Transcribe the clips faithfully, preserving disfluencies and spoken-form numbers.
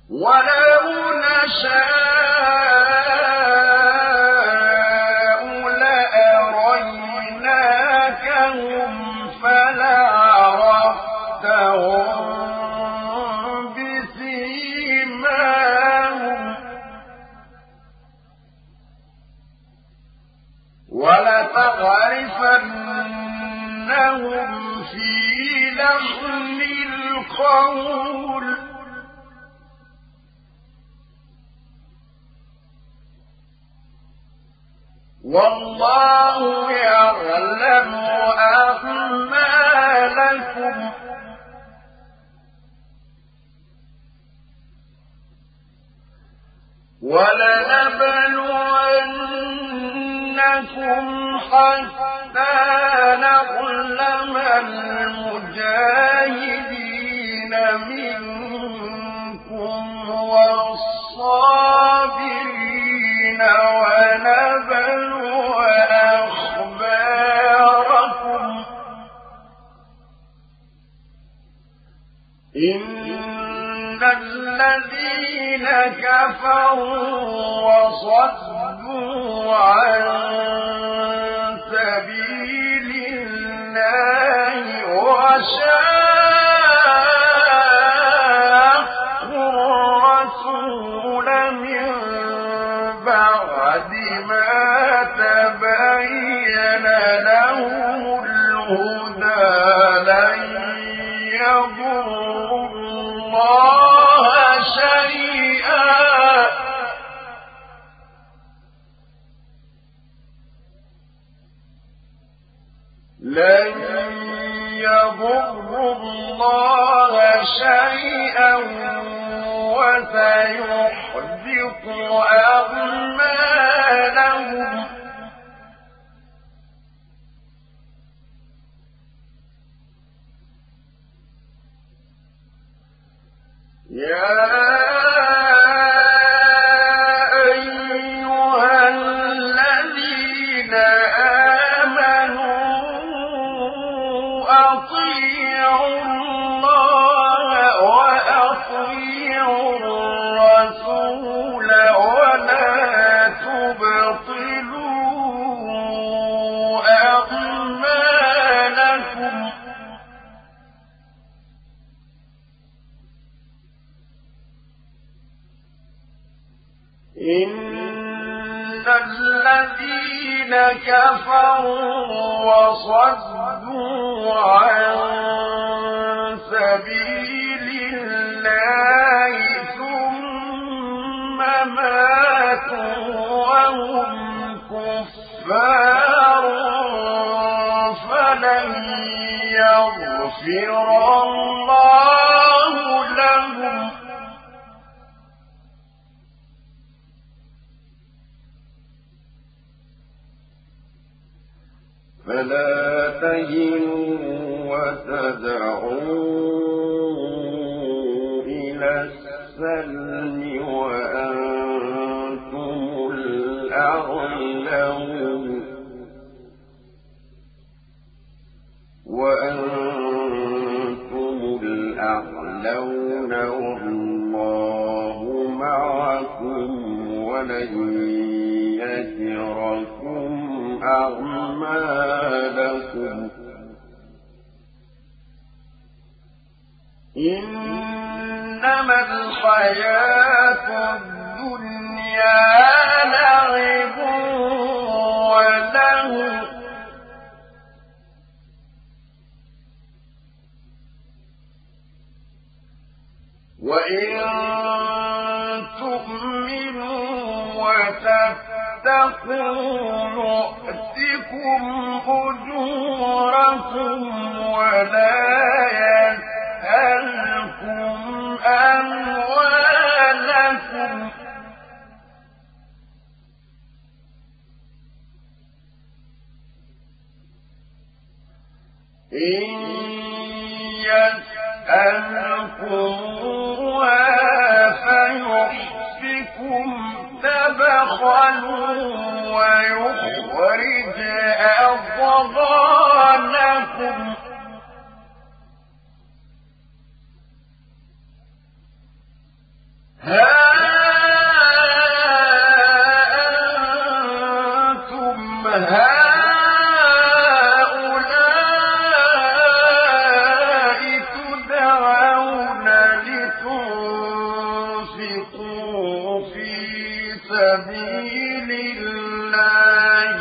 ولو نشاء لأريناكهم فلعرفتهم بسيماهم ولتعرفنهم في لحن القول والله يعلم أعمالكم ولنبلونكم حتى نعلم المجاهدين منكم والصابرين ونبلو أخباركم إن الذين كفروا وصدوا عن سبيل الله وشاقوا الرسول من بعد ما تبين لهم الهدى لن يضروا الله شيئا لن يضروا الله شيئا وسيحبط أعمالهم يا أيها الذين آمنوا أطيعوا الله وأطيعوا الرسول ولا تبطلوا أعمالكم إن الذين كفروا وصدوا عن سبيل الله ثم ماتوا وهم كفار فلن يغفر الله لهم فلا تهنوا وتدعوا إلى السلم وأنتم الأعلون وأنتم الأعلون والله معكم ولن يتركم أعمالكم إنما الحياة الدنيا لعب ولهو وإن تؤمنوا وتتقوا نؤتكم أجوركم ولا يسألكم أموالكم إن يسألكموها فيحفكم تبخلوا ويخرج أضغانكم ها أنتم هؤلاء تدعون لتنفقوا في سبيل الله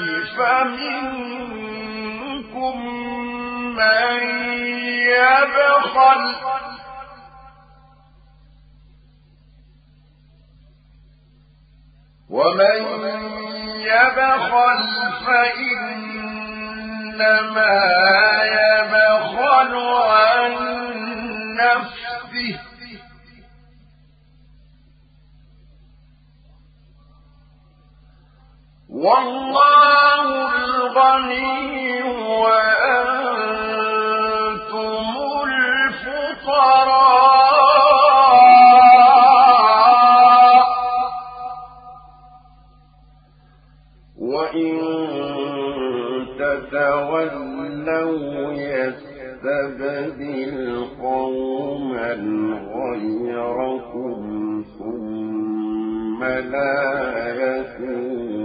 فمنكم من يبخل ومن يبخل فإنما يبخل عن نفسه والله الغني وأنتم الفقراء وإن تتولوا يستبدل قوما غيركم ثم لا يكونوا